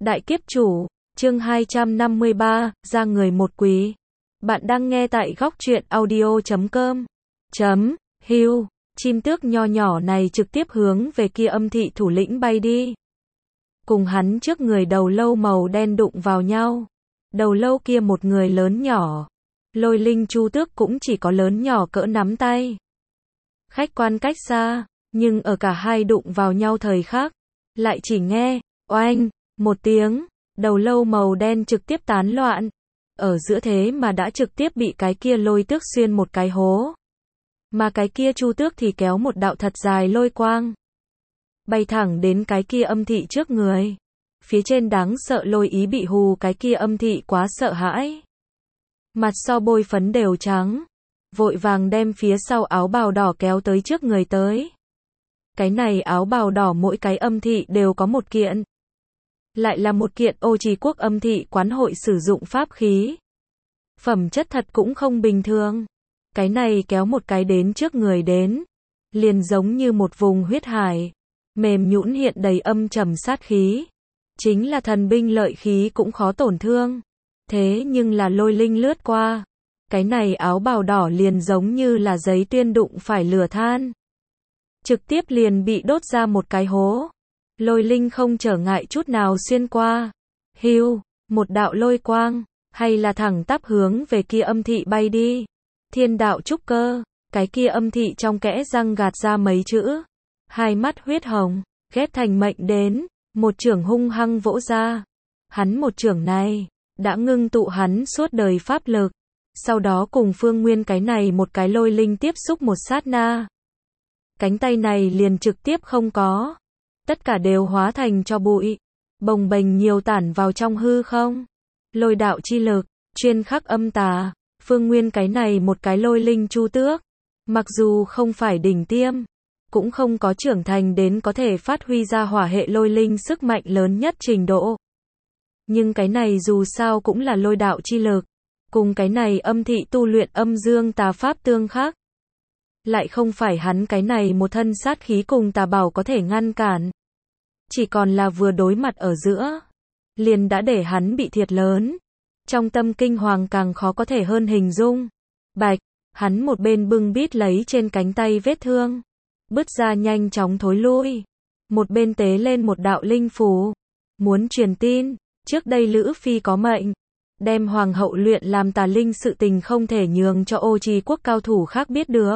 Đại kiếp chủ, chương 253, ra người một quý. Bạn đang nghe tại góc truyện audio.com. Hưu, chim tước nho nhỏ này trực tiếp hướng về kia âm thị thủ lĩnh bay đi. Cùng hắn trước người đầu lâu màu đen đụng vào nhau. Đầu lâu kia một người lớn nhỏ. Lôi linh chu tước cũng chỉ có lớn nhỏ cỡ nắm tay. Khách quan cách xa, nhưng ở cả hai đụng vào nhau thời khắc, lại chỉ nghe, oanh, một tiếng, đầu lâu màu đen trực tiếp tán loạn. Ở giữa thế mà đã trực tiếp bị cái kia lôi tước xuyên một cái hố. Mà cái kia chu tước thì kéo một đạo thật dài lôi quang. Bay thẳng đến cái kia âm thị trước người. Phía trên đáng sợ lôi ý bị hù cái kia âm thị quá sợ hãi. Mặt so bôi phấn đều trắng. Vội vàng đem phía sau áo bào đỏ kéo tới trước người tới. Cái này áo bào đỏ mỗi cái âm thị đều có một kiện. Lại là một kiện Ô Trì Quốc âm thị quán hội sử dụng pháp khí. Phẩm chất thật cũng không bình thường. Cái này kéo một cái đến trước người đến. Liền giống như một vùng huyết hải. Mềm nhũn hiện đầy âm trầm sát khí. Chính là thần binh lợi khí cũng khó tổn thương. Thế nhưng là lôi linh lướt qua. Cái này áo bào đỏ liền giống như là giấy tuyên đụng phải lửa than. Trực tiếp liền bị đốt ra một cái hố. Lôi linh không trở ngại chút nào xuyên qua. Hưu, một đạo lôi quang, hay là thẳng tắp hướng về kia âm thị bay đi. Thiên đạo trúc cơ, cái kia âm thị trong kẽ răng gạt ra mấy chữ. Hai mắt huyết hồng, ghét thành mệnh đến, một chưởng hung hăng vỗ ra. Hắn một chưởng này, đã ngưng tụ hắn suốt đời pháp lực. Sau đó cùng Phương Nguyên cái này một cái lôi linh tiếp xúc một sát na. Cánh tay này liền trực tiếp không có. Tất cả đều hóa thành cho bụi. Bồng bềnh nhiều tản vào trong hư không. Lôi đạo chi lực, chuyên khắc âm tà. Phương Nguyên cái này một cái lôi linh chu tước. Mặc dù không phải đỉnh tiêm. Cũng không có trưởng thành đến có thể phát huy ra hỏa hệ lôi linh sức mạnh lớn nhất trình độ. Nhưng cái này dù sao cũng là lôi đạo chi lực. Cùng cái này âm thị tu luyện âm dương tà pháp tương khắc. Lại không phải hắn cái này một thân sát khí cùng tà bảo có thể ngăn cản. Chỉ còn là vừa đối mặt ở giữa. Liền đã để hắn bị thiệt lớn. Trong tâm kinh hoàng càng khó có thể hơn hình dung. Bạch, hắn một bên bưng bít lấy trên cánh tay vết thương. Bứt ra nhanh chóng thối lui. Một bên tế lên một đạo linh phù. Muốn truyền tin, trước đây Lữ Phi có mệnh. Đem hoàng hậu luyện làm tà linh sự tình không thể nhường cho Ô Trì Quốc cao thủ khác biết được.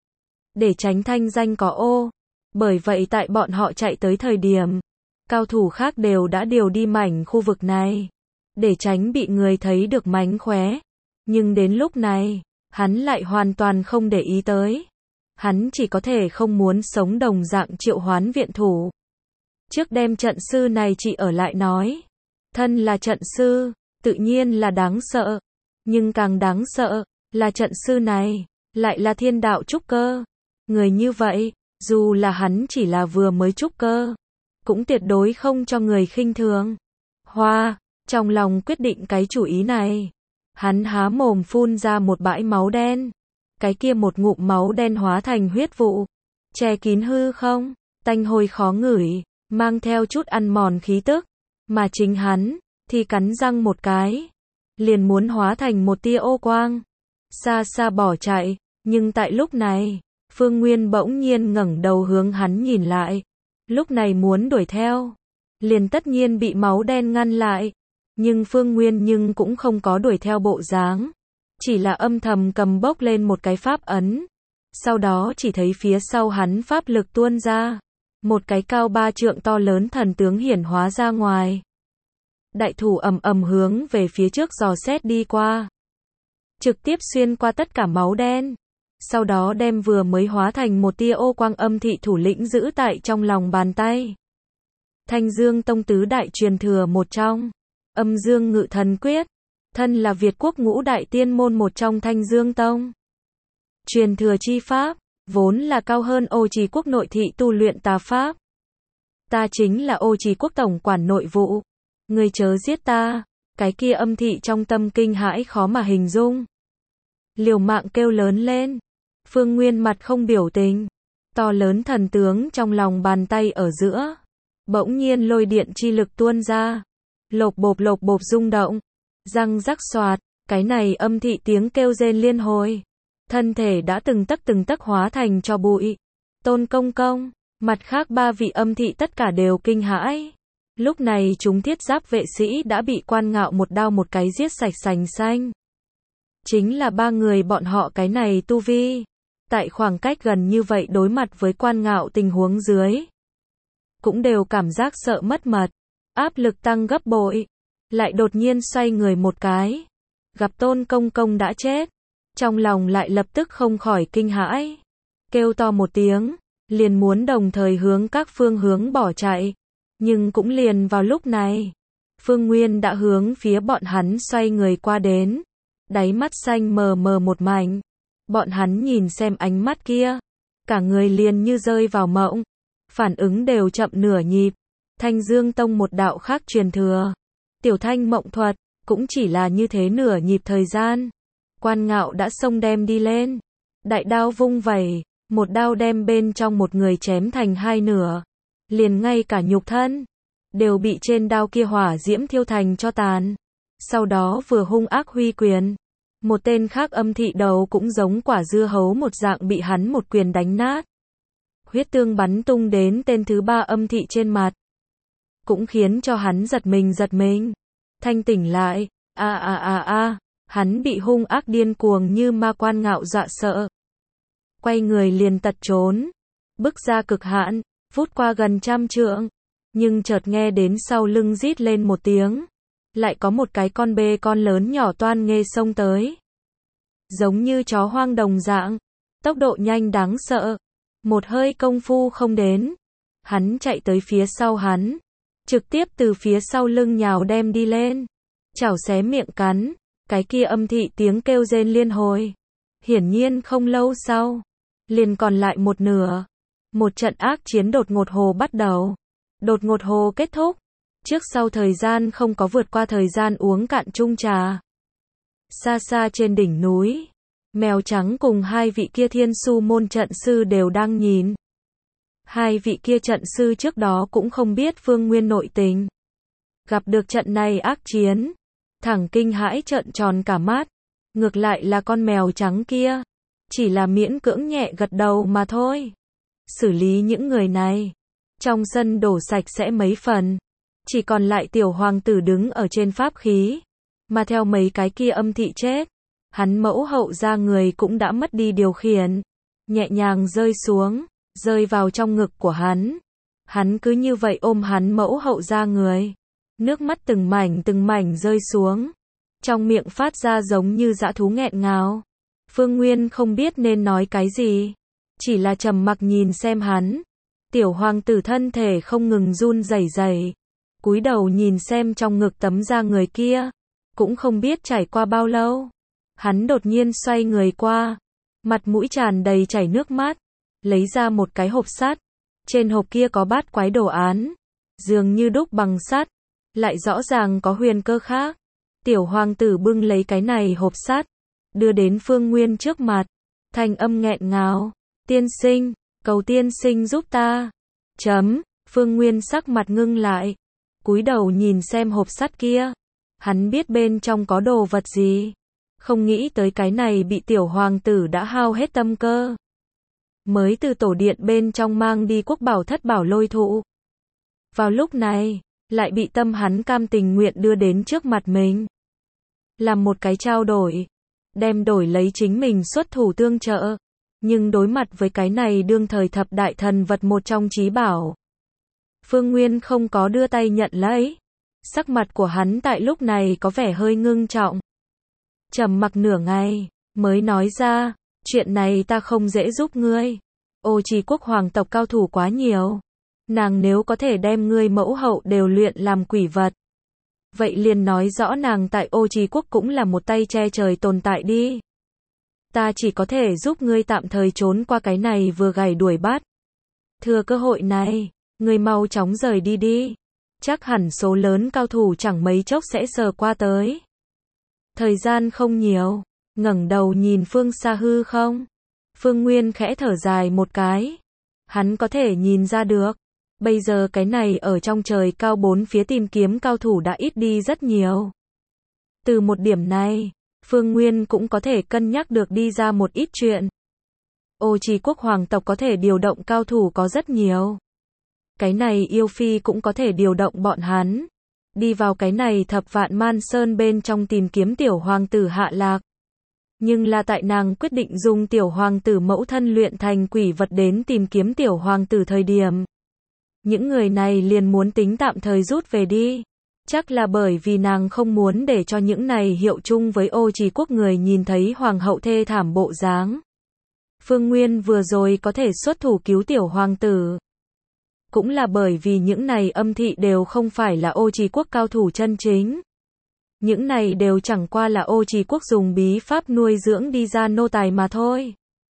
Để tránh thanh danh có ô. Bởi vậy tại bọn họ chạy tới thời điểm, cao thủ khác đều đã điều đi mảnh khu vực này. Để tránh bị người thấy được mánh khóe. Nhưng đến lúc này, hắn lại hoàn toàn không để ý tới. Hắn chỉ có thể không muốn sống đồng dạng triệu hoán viện thủ. Trước đem trận sư này chỉ ở lại nói. Thân là trận sư, tự nhiên là đáng sợ. Nhưng càng đáng sợ, là trận sư này, lại là thiên đạo trúc cơ. Người như vậy, dù là hắn chỉ là vừa mới trúc cơ, cũng tuyệt đối không cho người khinh thường. Hoa, trong lòng quyết định cái chủ ý này. Hắn há mồm phun ra một bãi máu đen. Cái kia một ngụm máu đen hóa thành huyết vụ. Che kín hư không, tanh hôi khó ngửi, mang theo chút ăn mòn khí tức. Mà chính hắn, thì cắn răng một cái. Liền muốn hóa thành một tia ô quang. Xa xa bỏ chạy, nhưng tại lúc này, Phương Nguyên bỗng nhiên ngẩng đầu hướng hắn nhìn lại. Lúc này muốn đuổi theo, liền tất nhiên bị máu đen ngăn lại. Nhưng Phương Nguyên cũng không có đuổi theo bộ dáng. Chỉ là âm thầm cầm bốc lên một cái pháp ấn. Sau đó chỉ thấy phía sau hắn pháp lực tuôn ra. Một cái cao 3 trượng to lớn thần tướng hiển hóa ra ngoài. Đại thủ ầm ầm hướng về phía trước dò xét đi qua. Trực tiếp xuyên qua tất cả máu đen. Sau đó đem vừa mới hóa thành một tia ô quang âm thị thủ lĩnh giữ tại trong lòng bàn tay. Thanh Dương Tông tứ đại truyền thừa một trong. Âm Dương Ngự Thần Quyết. Thân là Việt quốc ngũ đại tiên môn một trong Thanh Dương Tông. Truyền thừa chi pháp, vốn là cao hơn Ô Trì Quốc nội thị tu luyện tà pháp. Ta chính là Ô Trì Quốc tổng quản nội vụ. Ngươi chớ giết ta. Cái kia âm thị trong tâm kinh hãi khó mà hình dung. Liều mạng kêu lớn lên. Phương Nguyên mặt không biểu tình. To lớn thần tướng trong lòng bàn tay ở giữa. Bỗng nhiên lôi điện chi lực tuôn ra. lộc bộp rung động, răng rắc xoạt, cái này âm thị tiếng kêu rên liên hồi. Thân thể đã từng tấc hóa thành tro bụi. Tôn Công Công, mặt khác ba vị âm thị tất cả đều kinh hãi. Lúc này chúng thiết giáp vệ sĩ đã bị Quan Ngạo một đao một cái giết sạch sành xanh. Chính là ba người bọn họ cái này tu vi. Tại khoảng cách gần như vậy đối mặt với Quan Ngạo tình huống dưới. Cũng đều cảm giác sợ mất mật. Áp lực tăng gấp bội. Lại đột nhiên xoay người một cái. Gặp Tôn Công Công đã chết. Trong lòng lại lập tức không khỏi kinh hãi. Kêu to một tiếng. Liền muốn đồng thời hướng các phương hướng bỏ chạy. Nhưng cũng liền vào lúc này. Phương Nguyên đã hướng phía bọn hắn xoay người qua đến. Đáy mắt xanh mờ mờ một mảnh. Bọn hắn nhìn xem ánh mắt kia. Cả người liền như rơi vào mộng. Phản ứng đều chậm nửa nhịp. Thanh Dương Tông một đạo khác truyền thừa. Tiểu Thanh Mộng Thuật. Cũng chỉ là như thế nửa nhịp thời gian. Quan Ngạo đã xông đem đi lên. Đại đao vung vẩy. Một đao đem bên trong một người chém thành hai nửa. Liền ngay cả nhục thân. Đều bị trên đao kia hỏa diễm thiêu thành cho tàn. Sau đó vừa hung ác huy quyền. Một tên khác âm thị đầu cũng giống quả dưa hấu một dạng bị hắn một quyền đánh nát. Huyết tương bắn tung đến tên thứ ba âm thị trên mặt. Cũng khiến cho hắn giật mình. Thanh tỉnh lại. Hắn bị hung ác điên cuồng như ma Quan Ngạo dọa sợ. Quay người liền tật trốn. Bước ra cực hạn. Vút qua gần 100 trượng. Nhưng chợt nghe đến sau lưng rít lên một tiếng. Lại có một cái con bê con lớn nhỏ toan nghê xông tới. Giống như chó hoang đồng dạng. Tốc độ nhanh đáng sợ. Một hơi công phu không đến. Hắn chạy tới phía sau hắn. Trực tiếp từ phía sau lưng nhào đem đi lên. Chảo xé miệng cắn. Cái kia âm thị tiếng kêu rên liên hồi. Hiển nhiên không lâu sau. Liền còn lại một nửa. Một trận ác chiến đột ngột hồ bắt đầu. Đột ngột hồ kết thúc. Trước sau thời gian không có vượt qua thời gian uống cạn chung trà. Xa xa trên đỉnh núi. Mèo trắng cùng hai vị kia thiên su môn trận sư đều đang nhìn. Hai vị kia trận sư trước đó cũng không biết Phương Nguyên nội tình. Gặp được trận này ác chiến. Thẳng kinh hãi trợn tròn cả mắt. Ngược lại là con mèo trắng kia. Chỉ là miễn cưỡng nhẹ gật đầu mà thôi. Xử lý những người này. Trong sân đổ sạch sẽ mấy phần. Chỉ còn lại tiểu hoàng tử đứng ở trên pháp khí. Mà theo mấy cái kia âm thị chết. Hắn mẫu hậu ra người cũng đã mất đi điều khiển. Nhẹ nhàng rơi xuống. Rơi vào trong ngực của hắn. Hắn cứ như vậy ôm hắn mẫu hậu ra người. Nước mắt từng mảnh rơi xuống. Trong miệng phát ra giống như dã thú nghẹn ngào. Phương Nguyên không biết nên nói cái gì. Chỉ là trầm mặc nhìn xem hắn. Tiểu hoàng tử thân thể không ngừng run rẩy. Cúi đầu nhìn xem trong ngực tấm da người kia. Cũng không biết trải qua bao lâu. Hắn đột nhiên xoay người qua. Mặt mũi tràn đầy chảy nước mắt. Lấy ra một cái hộp sắt. Trên hộp kia có bát quái đồ án. Dường như đúc bằng sắt. Lại rõ ràng có huyền cơ khác. Tiểu hoàng tử bưng lấy cái này hộp sắt. Đưa đến Phương Nguyên trước mặt. Thanh âm nghẹn ngào. Tiên sinh, cầu tiên sinh giúp ta. Phương Nguyên sắc mặt ngưng lại. Cúi đầu nhìn xem hộp sắt kia. Hắn biết bên trong có đồ vật gì. Không nghĩ tới cái này bị tiểu hoàng tử đã hao hết tâm cơ. Mới từ tổ điện bên trong mang đi quốc bảo thất bảo lôi thụ. Vào lúc này, lại bị tâm hắn cam tình nguyện đưa đến trước mặt mình. Làm một cái trao đổi. Đem đổi lấy chính mình xuất thủ tương trợ. Nhưng đối mặt với cái này đương thời thập đại thần vật một trong chí bảo. Phương Nguyên không có đưa tay nhận lấy. Sắc mặt của hắn tại lúc này có vẻ hơi ngưng trọng. Trầm mặc nửa ngày, mới nói ra, chuyện này ta không dễ giúp ngươi. Ô Trì quốc hoàng tộc cao thủ quá nhiều. Nàng nếu có thể đem ngươi mẫu hậu đều luyện làm quỷ vật. Vậy liền nói rõ nàng tại Ô Trì quốc cũng là một tay che trời tồn tại đi. Ta chỉ có thể giúp ngươi tạm thời trốn qua cái này vừa gảy đuổi bắt. Thừa cơ hội này, ngươi mau chóng rời đi đi. Chắc hẳn số lớn cao thủ chẳng mấy chốc sẽ sờ qua tới. Thời gian không nhiều, ngẩng đầu nhìn phương xa hư không. Phương Nguyên khẽ thở dài một cái. Hắn có thể nhìn ra được, Bây giờ cái này ở trong trời cao bốn phía tìm kiếm cao thủ đã ít đi rất nhiều. Từ một điểm này, Phương Nguyên cũng có thể cân nhắc được đi ra một ít chuyện. Ô Trì quốc hoàng tộc có thể điều động cao thủ có rất nhiều. Cái này yêu phi cũng có thể điều động bọn hắn. Đi vào cái này thập vạn man sơn bên trong tìm kiếm tiểu hoàng tử hạ lạc. Nhưng là tại nàng quyết định dùng tiểu hoàng tử mẫu thân luyện thành quỷ vật đến tìm kiếm tiểu hoàng tử thời điểm. Những người này liền muốn tính tạm thời rút về đi. Chắc là bởi vì nàng không muốn để cho những này hiệu chung với Ô Trì quốc người nhìn thấy hoàng hậu thê thảm bộ dáng. Phương Nguyên vừa rồi có thể xuất thủ cứu tiểu hoàng tử. Cũng là bởi vì những này âm thị đều không phải là Ô Trì quốc cao thủ chân chính. Những này đều chẳng qua là Ô Trì quốc dùng bí pháp nuôi dưỡng đi ra nô tài mà thôi.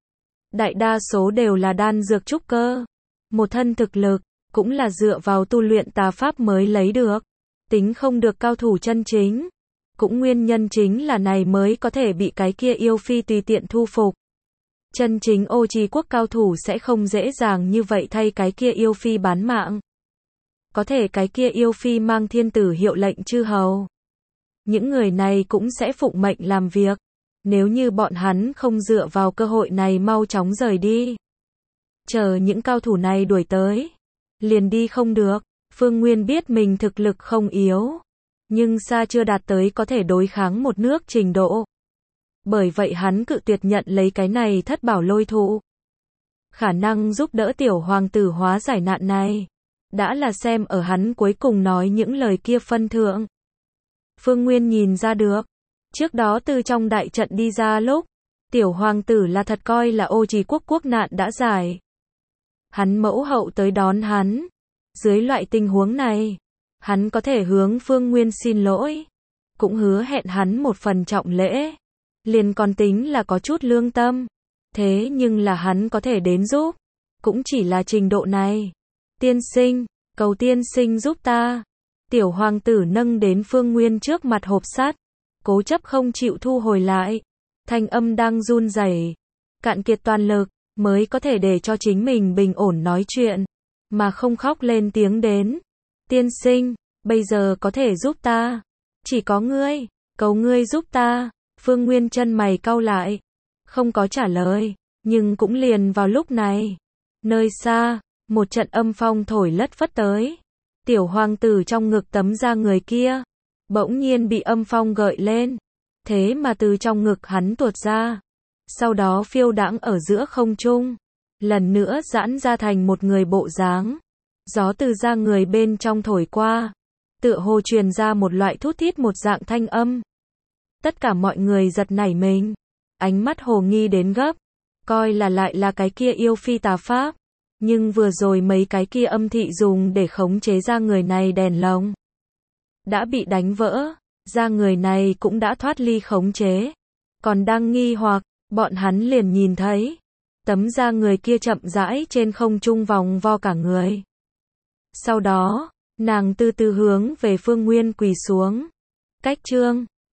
Đại đa số đều là đan dược trúc cơ. Một thân thực lực, cũng là dựa vào tu luyện tà pháp mới lấy được. Tính không được cao thủ chân chính. Cũng nguyên nhân chính là này mới có thể bị cái kia yêu phi tùy tiện thu phục. Chân chính Ô Trì quốc cao thủ sẽ không dễ dàng như vậy thay cái kia yêu phi bán mạng. Có thể cái kia yêu phi mang thiên tử hiệu lệnh chư hầu. Những người này cũng sẽ phụng mệnh làm việc. Nếu như bọn hắn không dựa vào cơ hội này mau chóng rời đi. Chờ những cao thủ này đuổi tới. Liền đi không được. Phương Nguyên biết mình thực lực không yếu. Nhưng xa chưa đạt tới có thể đối kháng một nước trình độ. Bởi vậy hắn cự tuyệt nhận lấy cái này thất bảo lôi thụ. Khả năng giúp đỡ tiểu hoàng tử hóa giải nạn này. Đã là xem ở hắn cuối cùng nói những lời kia phân thượng. Phương Nguyên nhìn ra được. Trước đó từ trong đại trận đi ra lúc. Tiểu hoàng tử là thật coi là Ô Trì quốc quốc nạn đã giải. Hắn mẫu hậu tới đón hắn. Dưới loại tình huống này. Hắn có thể hướng Phương Nguyên xin lỗi. Cũng hứa hẹn hắn một phần trọng lễ. Liền còn tính là có chút lương tâm. Thế nhưng là hắn có thể đến giúp. Cũng chỉ là trình độ này. Tiên sinh, cầu tiên sinh giúp ta. Tiểu hoàng tử nâng đến Phương Nguyên trước mặt hộp sắt. Cố chấp không chịu thu hồi lại. Thanh âm đang run rẩy, cạn kiệt toàn lực, mới có thể để cho chính mình bình ổn nói chuyện. Mà không khóc lên tiếng đến. Tiên sinh, bây giờ có thể giúp ta. Chỉ có ngươi, cầu ngươi giúp ta. Phương Nguyên chân mày cau lại. Không có trả lời. Nhưng cũng liền vào lúc này. Nơi xa, một trận âm phong thổi lất phất tới. Tiểu hoàng tử trong ngực tấm da người kia. Bỗng nhiên bị âm phong gợi lên. Thế mà từ trong ngực hắn tuột ra. Sau đó phiêu đãng ở giữa không trung. Lần nữa giãn ra thành một người bộ dáng. Gió từ da người bên trong thổi qua. Tựa hồ truyền ra một loại thút thít một dạng thanh âm. Tất cả mọi người giật nảy mình. Ánh mắt hồ nghi đến gấp. Coi là lại là cái kia yêu phi tà pháp. Nhưng vừa rồi mấy cái kia âm thị dùng để khống chế ra người này đèn lồng. Đã bị đánh vỡ. Ra người này cũng đã thoát ly khống chế. Còn đang nghi hoặc, bọn hắn liền nhìn thấy. Tấm da người kia chậm rãi trên không trung vòng vo cả người. Sau đó, nàng từ từ hướng về Phương Nguyên quỳ xuống. Cách chương